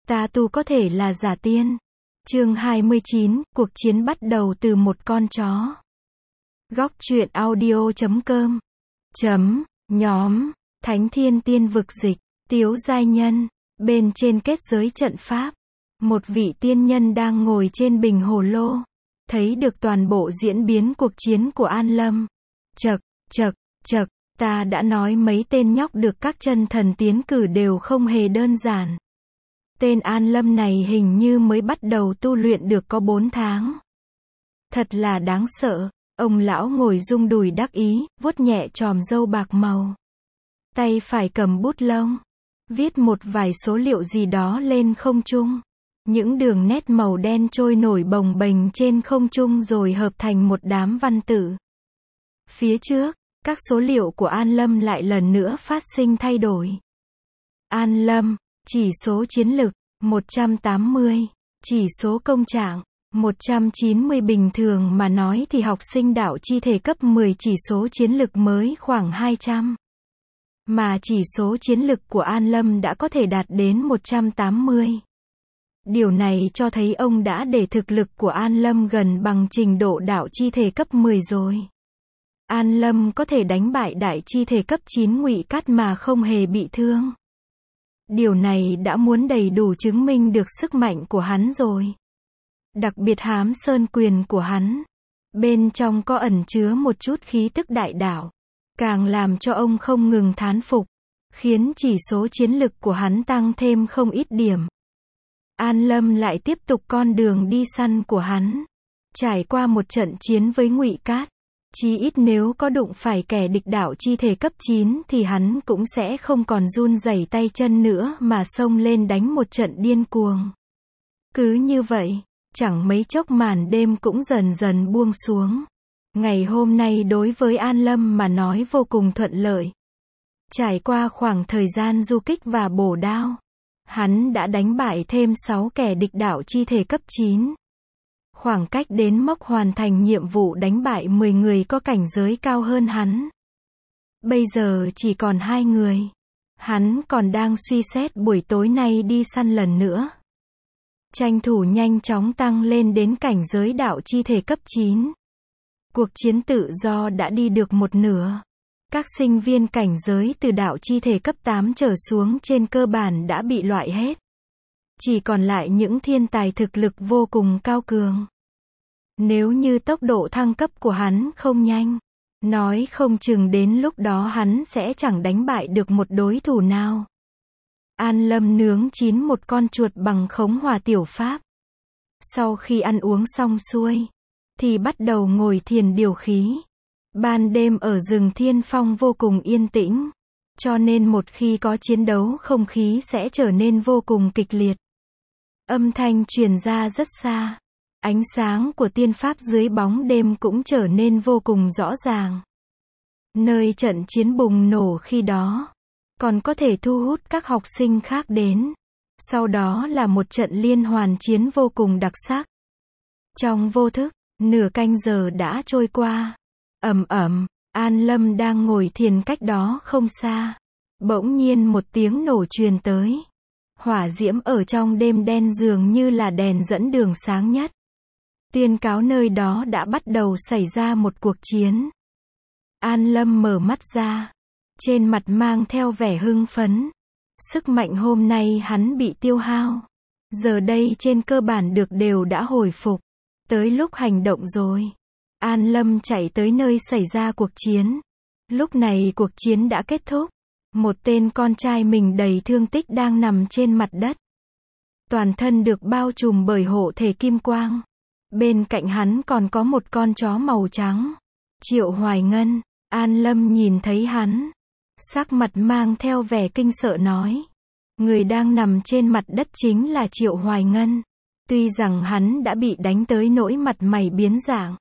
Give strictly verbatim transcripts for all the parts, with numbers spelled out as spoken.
Ta tu có thể là giả tiên. Chương hai mươi chín, cuộc chiến bắt đầu từ một con chó. Góc truyện audio chấm com. Chấm, nhóm, Thánh Thiên Tiên Vực Dịch, Tiếu Giai Nhân, bên trên kết giới trận pháp. Một vị tiên nhân đang ngồi trên bình hồ lô, thấy được toàn bộ diễn biến cuộc chiến của An Lâm. Chậc, chậc, chậc, ta đã nói mấy tên nhóc được các chân thần tiến cử đều không hề đơn giản. Tên An Lâm này hình như mới bắt đầu tu luyện được có bốn tháng. Thật là đáng sợ. Ông lão ngồi rung đùi đắc ý, vuốt nhẹ chòm râu bạc màu. Tay phải cầm bút lông, viết một vài số liệu gì đó lên không trung. Những đường nét màu đen trôi nổi bồng bềnh trên không trung rồi hợp thành một đám văn tự. Phía trước, các số liệu của An Lâm lại lần nữa phát sinh thay đổi. An Lâm, chỉ số chiến lực, một trăm tám mươi, chỉ số công trạng, một trăm chín mươi. Bình thường mà nói thì học sinh đạo chi thể cấp mười chỉ số chiến lực mới khoảng hai trăm. Mà chỉ số chiến lực của An Lâm đã có thể đạt đến một trăm tám mươi. Điều này cho thấy ông đã để thực lực của An Lâm gần bằng trình độ đạo chi thể cấp mười rồi. An Lâm có thể đánh bại đại chi thể cấp chín Ngụy Cát mà không hề bị thương. Điều này đã muốn đầy đủ chứng minh được sức mạnh của hắn rồi. Đặc biệt hám sơn quyền của hắn, bên trong có ẩn chứa một chút khí tức đại đạo, càng làm cho ông không ngừng thán phục, khiến chỉ số chiến lực của hắn tăng thêm không ít điểm. An Lâm lại tiếp tục con đường đi săn của hắn. Trải qua một trận chiến với Ngụy Cát, chí ít nếu có đụng phải kẻ địch đạo chi thể cấp chín thì hắn cũng sẽ không còn run rẩy tay chân nữa mà xông lên đánh một trận điên cuồng. Cứ như vậy, chẳng mấy chốc màn đêm cũng dần dần buông xuống. Ngày hôm nay đối với An Lâm mà nói vô cùng thuận lợi. Trải qua khoảng thời gian du kích và bổ đao, hắn đã đánh bại thêm sáu kẻ địch đạo chi thể cấp chín. Khoảng cách đến mốc hoàn thành nhiệm vụ đánh bại mười người có cảnh giới cao hơn hắn. Bây giờ chỉ còn hai người. Hắn còn đang suy xét buổi tối nay đi săn lần nữa. Tranh thủ nhanh chóng tăng lên đến cảnh giới đạo chi thể cấp chín. Cuộc chiến tự do đã đi được một nửa. Các sinh viên cảnh giới từ đạo chi thể cấp tám trở xuống trên cơ bản đã bị loại hết. Chỉ còn lại những thiên tài thực lực vô cùng cao cường. Nếu như tốc độ thăng cấp của hắn không nhanh, nói không chừng đến lúc đó hắn sẽ chẳng đánh bại được một đối thủ nào. An Lâm nướng chín một con chuột bằng khống hỏa tiểu pháp. Sau khi ăn uống xong xuôi, thì bắt đầu ngồi thiền điều khí. Ban đêm ở rừng Thiên Phong vô cùng yên tĩnh, cho nên một khi có chiến đấu không khí sẽ trở nên vô cùng kịch liệt. Âm thanh truyền ra rất xa. Ánh sáng của tiên pháp dưới bóng đêm cũng trở nên vô cùng rõ ràng. Nơi trận chiến bùng nổ khi đó, còn có thể thu hút các học sinh khác đến. Sau đó là một trận liên hoàn chiến vô cùng đặc sắc. Trong vô thức, nửa canh giờ đã trôi qua. Ầm ầm, An Lâm đang ngồi thiền cách đó không xa. Bỗng nhiên một tiếng nổ truyền tới. Hỏa diễm ở trong đêm đen dường như là đèn dẫn đường sáng nhất. Tuyên cáo nơi đó đã bắt đầu xảy ra một cuộc chiến. An Lâm mở mắt ra, trên mặt mang theo vẻ hưng phấn. Sức mạnh hôm nay hắn bị tiêu hao, giờ đây trên cơ bản được đều đã hồi phục. Tới lúc hành động rồi. An Lâm chạy tới nơi xảy ra cuộc chiến. Lúc này cuộc chiến đã kết thúc. Một tên con trai mình đầy thương tích đang nằm trên mặt đất. Toàn thân được bao trùm bởi hộ thể kim quang. Bên cạnh hắn còn có một con chó màu trắng. Triệu Hoài Ngân. An Lâm nhìn thấy hắn, sắc mặt mang theo vẻ kinh sợ nói. Người đang nằm trên mặt đất chính là Triệu Hoài Ngân. Tuy rằng hắn đã bị đánh tới nỗi mặt mày biến dạng.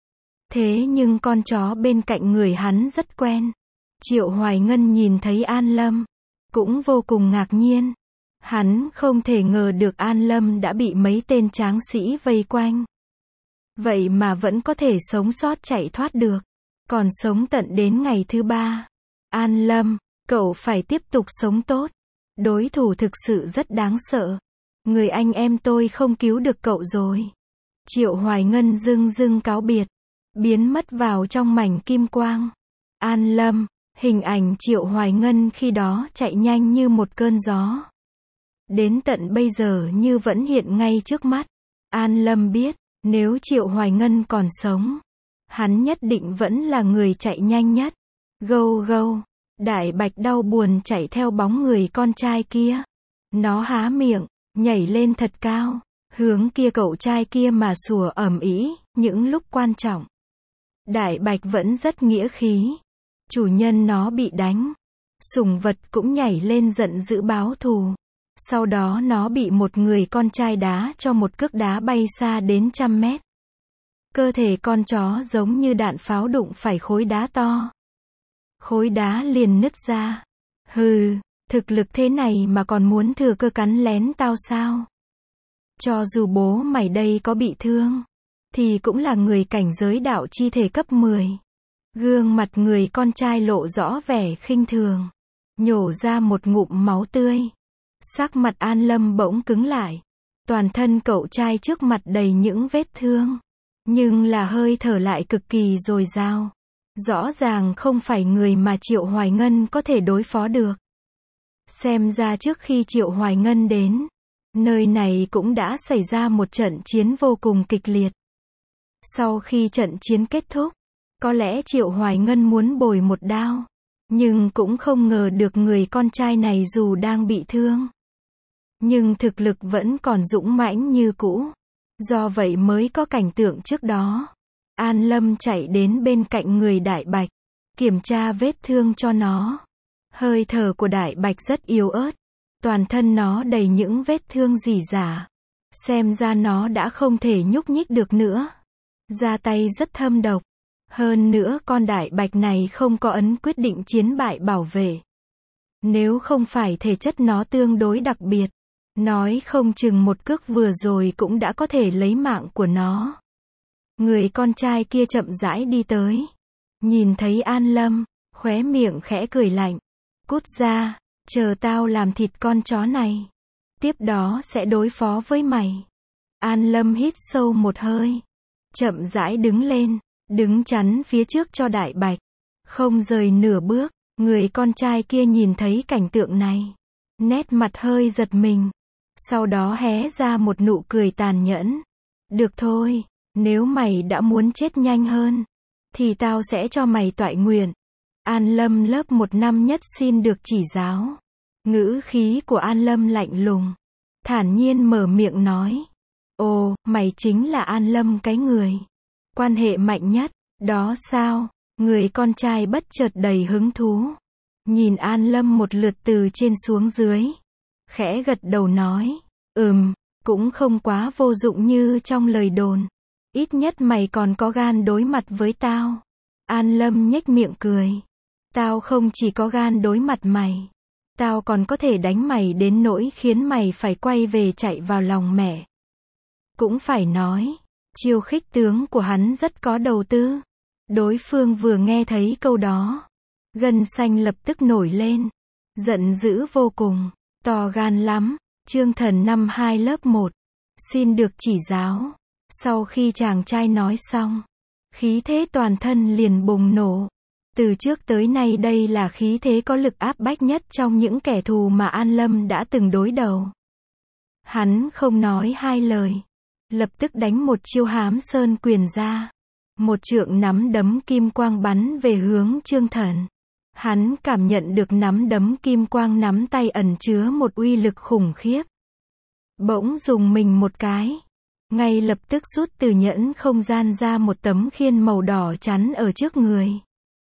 Thế nhưng con chó bên cạnh người hắn rất quen. Triệu Hoài Ngân nhìn thấy An Lâm, cũng vô cùng ngạc nhiên. Hắn không thể ngờ được An Lâm đã bị mấy tên tráng sĩ vây quanh. Vậy mà vẫn có thể sống sót chạy thoát được. Còn sống tận đến ngày thứ ba. An Lâm, cậu phải tiếp tục sống tốt. Đối thủ thực sự rất đáng sợ. Người anh em tôi không cứu được cậu rồi. Triệu Hoài Ngân dưng dưng cáo biệt, biến mất vào trong mảnh kim quang. An Lâm, hình ảnh Triệu Hoài Ngân khi đó chạy nhanh như một cơn gió. Đến tận bây giờ như vẫn hiện ngay trước mắt. An Lâm biết, nếu Triệu Hoài Ngân còn sống, hắn nhất định vẫn là người chạy nhanh nhất. Gâu gâu, Đại Bạch đau buồn chạy theo bóng người con trai kia. Nó há miệng, nhảy lên thật cao, hướng kia cậu trai kia mà sủa ầm ĩ, những lúc quan trọng. Đại Bạch vẫn rất nghĩa khí. Chủ nhân nó bị đánh, sủng vật cũng nhảy lên giận dữ báo thù. Sau đó nó bị một người con trai đá cho một cước đá bay xa đến trăm mét. Cơ thể con chó giống như đạn pháo đụng phải khối đá to. Khối đá liền nứt ra. Hừ, thực lực thế này mà còn muốn thừa cơ cắn lén tao sao? Cho dù bố mày đây có bị thương, thì cũng là người cảnh giới đạo chi thể cấp mười. Gương mặt người con trai lộ rõ vẻ khinh thường, nhổ ra một ngụm máu tươi. Sắc mặt An Lâm bỗng cứng lại. Toàn thân cậu trai trước mặt đầy những vết thương, nhưng là hơi thở lại cực kỳ dồi dào. Rõ ràng không phải người mà Triệu Hoài Ngân có thể đối phó được. Xem ra trước khi Triệu Hoài Ngân đến, nơi này cũng đã xảy ra một trận chiến vô cùng kịch liệt. Sau khi trận chiến kết thúc, có lẽ Triệu Hoài Ngân muốn bồi một đao, nhưng cũng không ngờ được người con trai này dù đang bị thương, nhưng thực lực vẫn còn dũng mãnh như cũ. Do vậy mới có cảnh tượng trước đó. An Lâm chạy đến bên cạnh người Đại Bạch, kiểm tra vết thương cho nó. Hơi thở của Đại Bạch rất yếu ớt, toàn thân nó đầy những vết thương rỉ rả. Xem ra nó đã không thể nhúc nhích được nữa. Ra tay rất thâm độc. Hơn nữa con Đại Bạch này không có ấn quyết định chiến bại bảo vệ. Nếu không phải thể chất nó tương đối đặc biệt, nói không chừng một cước vừa rồi cũng đã có thể lấy mạng của nó. Người con trai kia chậm rãi đi tới. Nhìn thấy An Lâm, khóe miệng khẽ cười lạnh. Cút ra, chờ tao làm thịt con chó này. Tiếp đó sẽ đối phó với mày. An Lâm hít sâu một hơi. Chậm rãi đứng lên, đứng chắn phía trước cho Đại Bạch. Không rời nửa bước. Người con trai kia nhìn thấy cảnh tượng này, nét mặt hơi giật mình. Sau đó hé ra một nụ cười tàn nhẫn. Được thôi, nếu mày đã muốn chết nhanh hơn, thì tao sẽ cho mày toại nguyện. An Lâm lớp một năm nhất xin được chỉ giáo. Ngữ khí của An Lâm lạnh lùng, thản nhiên mở miệng nói. Ồ, mày chính là An Lâm cái người quan hệ mạnh nhất, đó sao? Người con trai bất chợt đầy hứng thú. Nhìn An Lâm một lượt từ trên xuống dưới. Khẽ gật đầu nói. Ừm, cũng không quá vô dụng như trong lời đồn. Ít nhất mày còn có gan đối mặt với tao. An Lâm nhếch miệng cười. Tao không chỉ có gan đối mặt mày. Tao còn có thể đánh mày đến nỗi khiến mày phải quay về chạy vào lòng mẹ. Cũng phải nói, chiêu khích tướng của hắn rất có đầu tư. Đối phương vừa nghe thấy câu đó, gân xanh lập tức nổi lên, giận dữ vô cùng, to gan lắm. Chương Thần năm hai lớp một, xin được chỉ giáo. Sau khi chàng trai nói xong, khí thế toàn thân liền bùng nổ. Từ trước tới nay đây là khí thế có lực áp bách nhất trong những kẻ thù mà An Lâm đã từng đối đầu. Hắn không nói hai lời, lập tức đánh một chiêu hám sơn quyền ra. Một trượng nắm đấm kim quang bắn về hướng Chương Thần. Hắn cảm nhận được nắm đấm kim quang nắm tay ẩn chứa một uy lực khủng khiếp. Bỗng dùng mình một cái, ngay lập tức rút từ nhẫn không gian ra một tấm khiên màu đỏ chắn ở trước người.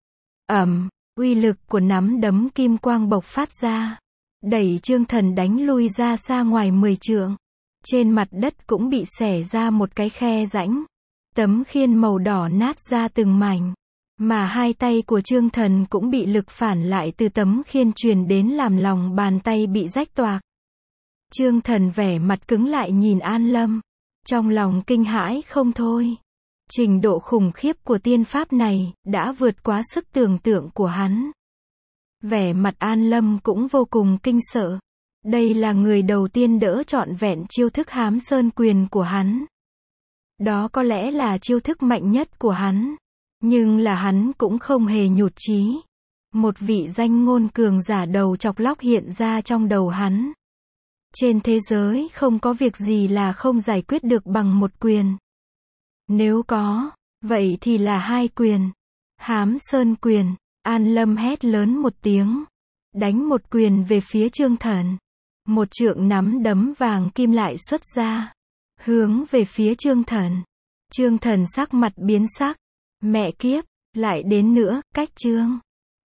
Ầm, uy lực của nắm đấm kim quang bộc phát ra, đẩy Chương Thần đánh lui ra xa ngoài mười trượng. Trên mặt đất cũng bị xẻ ra một cái khe rãnh. Tấm khiên màu đỏ nát ra từng mảnh, mà hai tay của Chương Thần cũng bị lực phản lại từ tấm khiên truyền đến làm lòng bàn tay bị rách toạc. Chương Thần vẻ mặt cứng lại nhìn An Lâm, trong lòng kinh hãi không thôi. Trình độ khủng khiếp của tiên pháp này đã vượt quá sức tưởng tượng của hắn. Vẻ mặt An Lâm cũng vô cùng kinh sợ. Đây là người đầu tiên đỡ trọn vẹn chiêu thức hám sơn quyền của hắn. Đó có lẽ là chiêu thức mạnh nhất của hắn. Nhưng là hắn cũng không hề nhụt chí. Một vị danh ngôn cường giả đầu chọc lóc hiện ra trong đầu hắn. Trên thế giới không có việc gì là không giải quyết được bằng một quyền. Nếu có, vậy thì là hai quyền. Hám sơn quyền. An Lâm hét lớn một tiếng. Đánh một quyền về phía Chương Thần. Một trượng nắm đấm vàng kim lại xuất ra. Hướng về phía Chương Thần. Chương Thần sắc mặt biến sắc. Mẹ kiếp, lại đến nữa, cách Chương